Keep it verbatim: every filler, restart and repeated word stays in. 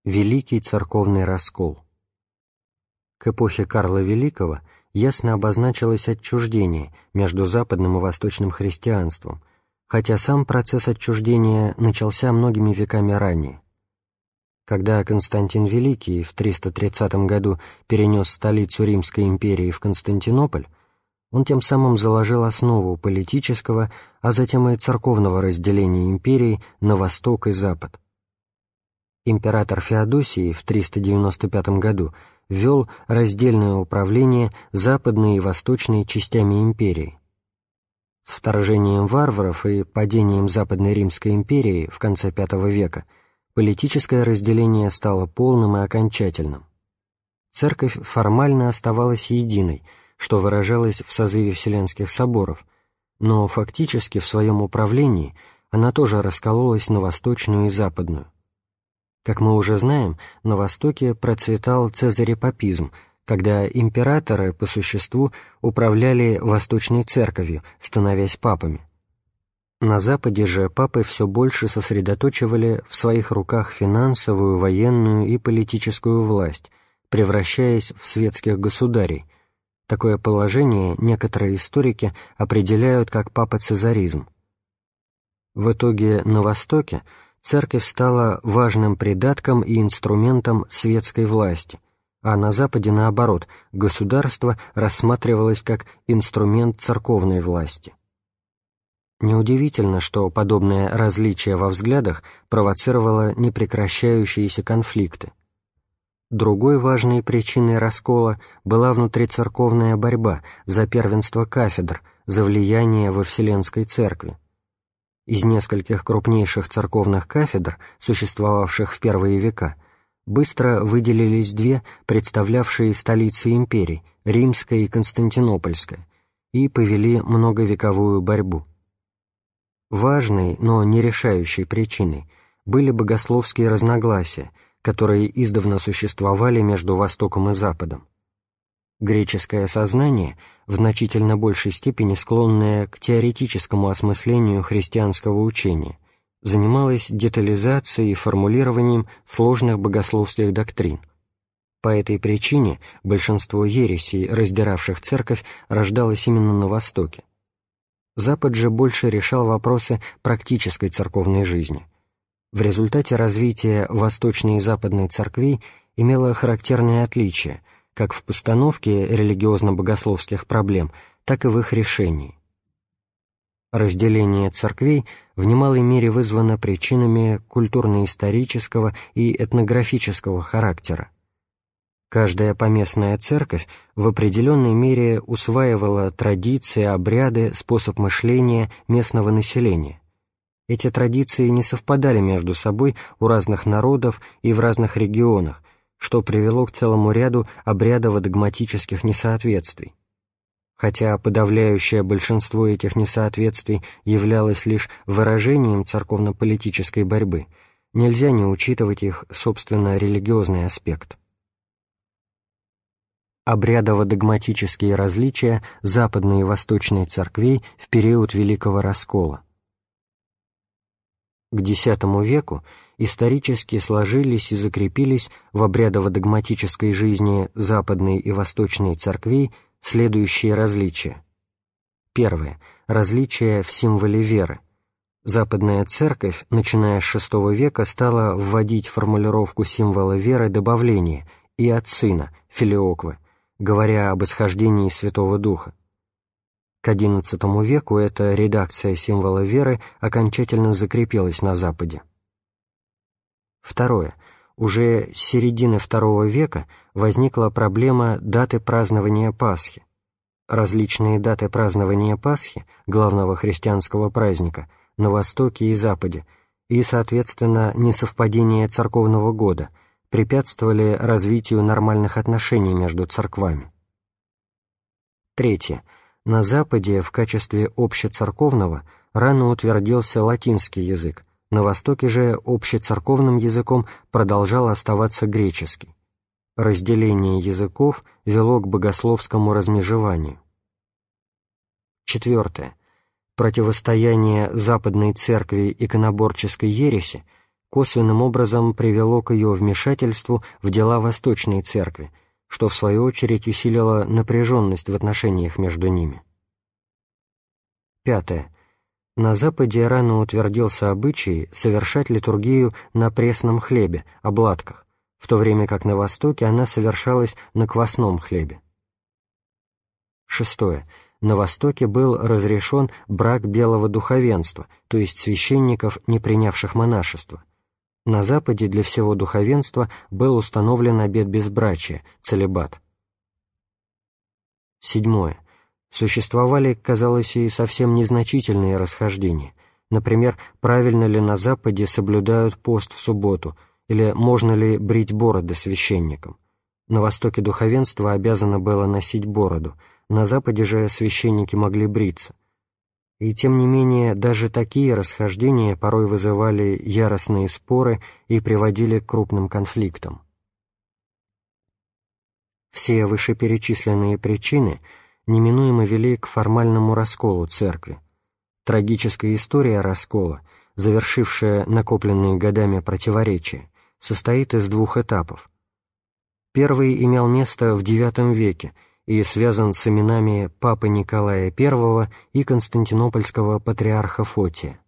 Великий церковный раскол. К эпохе Карла Великого ясно обозначилось отчуждение между западным и восточным христианством, хотя сам процесс отчуждения начался многими веками ранее. Когда Константин Великий в триста тридцатом году перенес столицу Римской империи в Константинополь, он тем самым заложил основу политического, а затем и церковного разделения империи на восток и запад. Император Феодосий в триста девяносто пятом году ввел раздельное управление западной и восточной частями империи. С вторжением варваров и падением Западной Римской империи в конце пятого века политическое разделение стало полным и окончательным. Церковь формально оставалась единой, что выражалось в созыве Вселенских соборов, но фактически в своем управлении она тоже раскололась на восточную и западную. Как мы уже знаем, на Востоке процветал цезарепапизм, когда императоры, по существу, управляли Восточной Церковью, становясь папами. На Западе же папы все больше сосредоточивали в своих руках финансовую, военную и политическую власть, превращаясь в светских государей. Такое положение некоторые историки определяют как папоцезаризм. В итоге на Востоке Церковь стала важным придатком и инструментом светской власти, а на Западе, наоборот, государство рассматривалось как инструмент церковной власти. Неудивительно, что подобное различие во взглядах провоцировало непрекращающиеся конфликты. Другой важной причиной раскола была внутрицерковная борьба за первенство кафедр, за влияние во Вселенской Церкви. Из нескольких крупнейших церковных кафедр, существовавших в первые века, быстро выделились две, представлявшие столицы империй, Римская и Константинопольская, и повели многовековую борьбу. Важной, но не решающей причиной были богословские разногласия, которые издавна существовали между Востоком и Западом. Греческое сознание, в значительно большей степени склонное к теоретическому осмыслению христианского учения, занималось детализацией и формулированием сложных богословских доктрин. По этой причине большинство ересей, раздиравших церковь, рождалось именно на Востоке. Запад же больше решал вопросы практической церковной жизни. В результате развития восточной и западной церквей имело характерное отличие как в постановке религиозно-богословских проблем, так и в их решении. Разделение церквей в немалой мере вызвано причинами культурно-исторического и этнографического характера. Каждая поместная церковь в определенной мере усваивала традиции, обряды, способ мышления местного населения. Эти традиции не совпадали между собой у разных народов и в разных регионах, что привело к целому ряду обрядово-догматических несоответствий. Хотя подавляющее большинство этих несоответствий являлось лишь выражением церковно-политической борьбы, нельзя не учитывать их, собственно, религиозный аспект. Обрядово-догматические различия западной и восточной церквей в период Великого Раскола. К X веку исторически сложились и закрепились в обрядово-догматической жизни западной и восточной церквей следующие различия. Первое. Различия в символе веры. Западная церковь, начиная с шестого века, стала вводить формулировку символа веры добавление и от Сына, филиоквы, говоря об исхождении Святого Духа. К одиннадцатому веку эта редакция символа веры окончательно закрепилась на Западе. Второе. Уже с середины второго века возникла проблема даты празднования Пасхи. Различные даты празднования Пасхи, главного христианского праздника, на Востоке и Западе, и, соответственно, несовпадение церковного года препятствовали развитию нормальных отношений между церквами. Третье. На Западе в качестве общецерковного рано утвердился латинский язык, на Востоке же общецерковным языком продолжал оставаться греческий. Разделение языков вело к богословскому размежеванию. Четвертое. Противостояние Западной Церкви иконоборческой ереси косвенным образом привело к ее вмешательству в дела Восточной Церкви, что в свою очередь усилило напряженность в отношениях между ними. Пятое. На Западе рано утвердился обычай совершать литургию на пресном хлебе, обладках, в то время как на Востоке она совершалась на квасном хлебе. Шестое. На Востоке был разрешен брак белого духовенства, то есть священников, не принявших монашество. На Западе для всего духовенства был установлен обет безбрачия, целибат. Седьмое. Существовали, казалось, и совсем незначительные расхождения. Например, правильно ли на Западе соблюдают пост в субботу, или можно ли брить бороды священникам. На Востоке духовенство обязано было носить бороду, на Западе же священники могли бриться. И тем не менее, даже такие расхождения порой вызывали яростные споры и приводили к крупным конфликтам. Все вышеперечисленные причины неминуемо вели к формальному расколу церкви. Трагическая история раскола, завершившая накопленные годами противоречия, состоит из двух этапов. Первый имел место в девятом веке и связан с именами папы Николая Первого и константинопольского патриарха Фотия.